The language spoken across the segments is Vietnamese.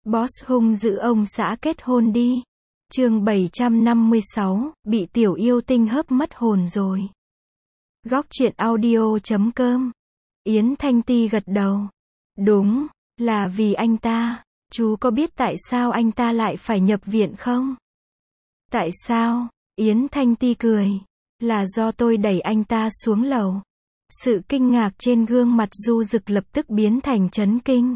Boss hung dữ ông xã kết hôn đi. Chương 756, bị tiểu yêu tinh hấp mất hồn rồi. Góc truyện audio.com. Yến Thanh Ti gật đầu. Đúng, là vì anh ta. Chú có biết tại sao anh ta lại phải nhập viện không? Tại sao? Yến Thanh Ti cười. Là do tôi đẩy anh ta xuống lầu. Sự kinh ngạc trên gương mặt Du Dực lập tức biến thành chấn kinh.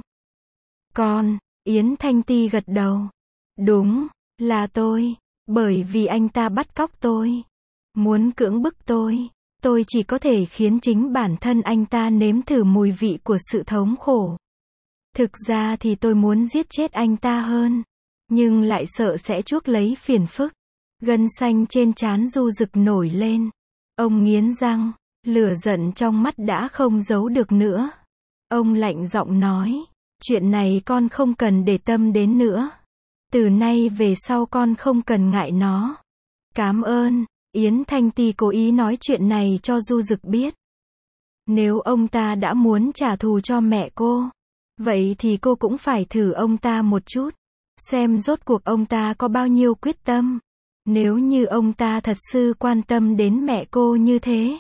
Yến Thanh Ti gật đầu. Đúng, là tôi. Bởi vì anh ta bắt cóc tôi. Muốn cưỡng bức tôi. Tôi chỉ có thể khiến chính bản thân anh ta nếm thử mùi vị của sự thống khổ. Thực ra thì tôi muốn giết chết anh ta hơn. Nhưng lại sợ sẽ chuốc lấy phiền phức. Gân xanh trên trán Du Dực nổi lên. Ông nghiến răng. Lửa giận trong mắt đã không giấu được nữa. Ông lạnh giọng nói. Chuyện này con không cần để tâm đến nữa. Từ nay về sau con không cần ngại nó. Cảm ơn. Yến Thanh Ti cố ý nói chuyện này cho Du Dực biết. Nếu ông ta đã muốn trả thù cho mẹ cô, vậy thì cô cũng phải thử ông ta một chút. Xem rốt cuộc ông ta có bao nhiêu quyết tâm. Nếu như ông ta thật sự quan tâm đến mẹ cô như thế,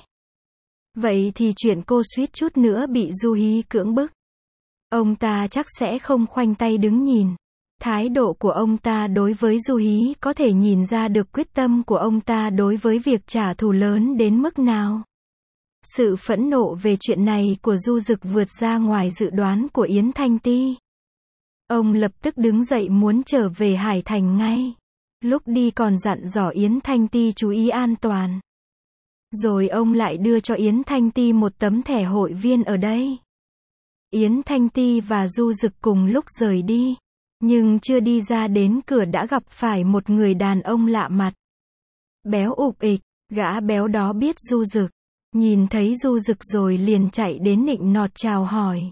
vậy thì chuyện cô suýt chút nữa bị Du Hí cưỡng bức, ông ta chắc sẽ không khoanh tay đứng nhìn. Thái độ của ông ta đối với Du Hí có thể nhìn ra được quyết tâm của ông ta đối với việc trả thù lớn đến mức nào. Sự phẫn nộ về chuyện này của Du Dực vượt ra ngoài dự đoán của Yến Thanh Ti. Ông lập tức đứng dậy muốn trở về Hải Thành ngay. Lúc đi còn dặn dò Yến Thanh Ti chú ý an toàn. Rồi ông lại đưa cho Yến Thanh Ti một tấm thẻ hội viên ở đây. Yến Thanh Ti và Du Dực cùng lúc rời đi. Nhưng chưa đi ra đến cửa đã gặp phải một người đàn ông lạ mặt. Béo ục ịch, gã béo đó biết Du Dực. Nhìn thấy Du Dực rồi liền chạy đến nịnh nọt chào hỏi.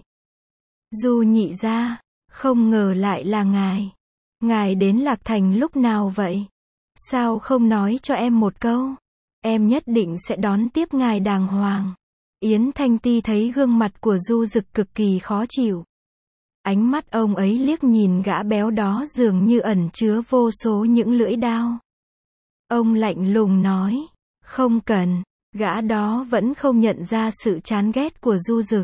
Du nhị gia, không ngờ lại là ngài. Ngài đến Lạc Thành lúc nào vậy? Sao không nói cho em một câu? Em nhất định sẽ đón tiếp ngài đàng hoàng. Yến Thanh Ti thấy gương mặt của Du Dực cực kỳ khó chịu. Ánh mắt ông ấy liếc nhìn gã béo đó dường như ẩn chứa vô số những lưỡi dao. Ông lạnh lùng nói. Không cần. Gã đó vẫn không nhận ra sự chán ghét của Du Dực.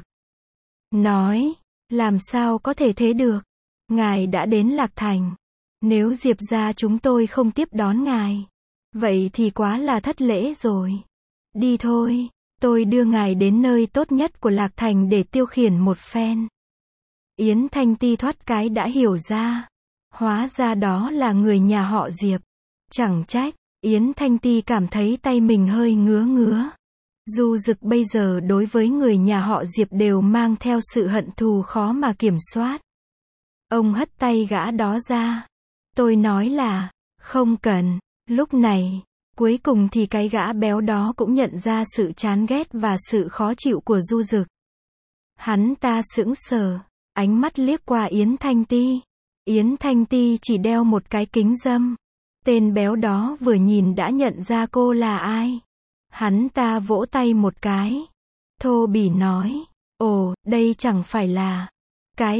Nói. Làm sao có thể thế được? Ngài đã đến Lạc Thành. Nếu Diệp gia chúng tôi không tiếp đón ngài, vậy thì quá là thất lễ rồi. Đi thôi. Tôi đưa ngài đến nơi tốt nhất của Lạc Thành để tiêu khiển một phen. Yến Thanh Ti thoát cái đã hiểu ra. Hóa ra đó là người nhà họ Diệp. Chẳng trách. Yến Thanh Ti cảm thấy tay mình hơi ngứa ngứa. Du Dực bây giờ đối với người nhà họ Diệp đều mang theo sự hận thù khó mà kiểm soát. Ông hất tay gã đó ra. Tôi nói là, không cần. Lúc này, cuối cùng thì cái gã béo đó cũng nhận ra sự chán ghét và sự khó chịu của Du Dực. Hắn ta sững sờ, ánh mắt liếc qua Yến Thanh Ti. Yến Thanh Ti chỉ đeo một cái kính râm. Tên béo đó vừa nhìn đã nhận ra cô là ai. Hắn ta vỗ tay một cái. Thô bỉ nói. Ồ, đây chẳng phải là cái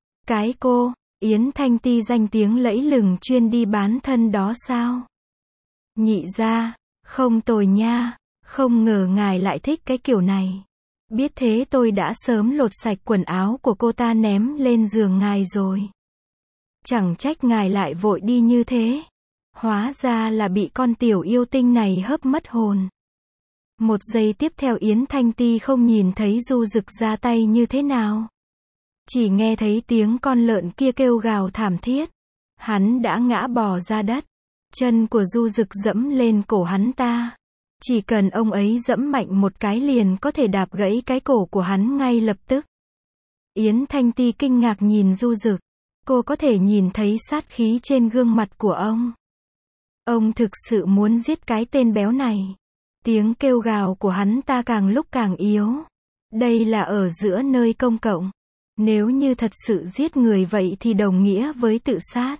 cô. Yến Thanh Ti danh tiếng lẫy lừng chuyên đi bán thân đó sao? Nhị gia, không tồi nha. Không ngờ ngài lại thích cái kiểu này. Biết thế tôi đã sớm lột sạch quần áo của cô ta ném lên giường ngài rồi. Chẳng trách ngài lại vội đi như thế. Hóa ra là bị con tiểu yêu tinh này hấp mất hồn. Một giây tiếp theo Yến Thanh Ti không nhìn thấy Du Dực ra tay như thế nào. Chỉ nghe thấy tiếng con lợn kia kêu gào thảm thiết. Hắn đã ngã bò ra đất. Chân của Du Dực dẫm lên cổ hắn ta. Chỉ cần ông ấy dẫm mạnh một cái liền có thể đạp gãy cái cổ của hắn ngay lập tức. Yến Thanh Ti kinh ngạc nhìn Du Dực. Cô có thể nhìn thấy sát khí trên gương mặt của ông. Ông thực sự muốn giết cái tên béo này. Tiếng kêu gào của hắn ta càng lúc càng yếu. Đây là ở giữa nơi công cộng. Nếu như thật sự giết người vậy thì đồng nghĩa với tự sát.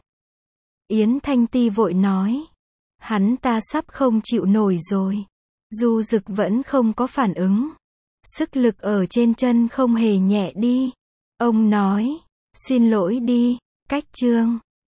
Yến Thanh Ti vội nói. Hắn ta sắp không chịu nổi rồi. Du Dực vẫn không có phản ứng. Sức lực ở trên chân không hề nhẹ đi. Ông nói. Xin lỗi đi. Cách chương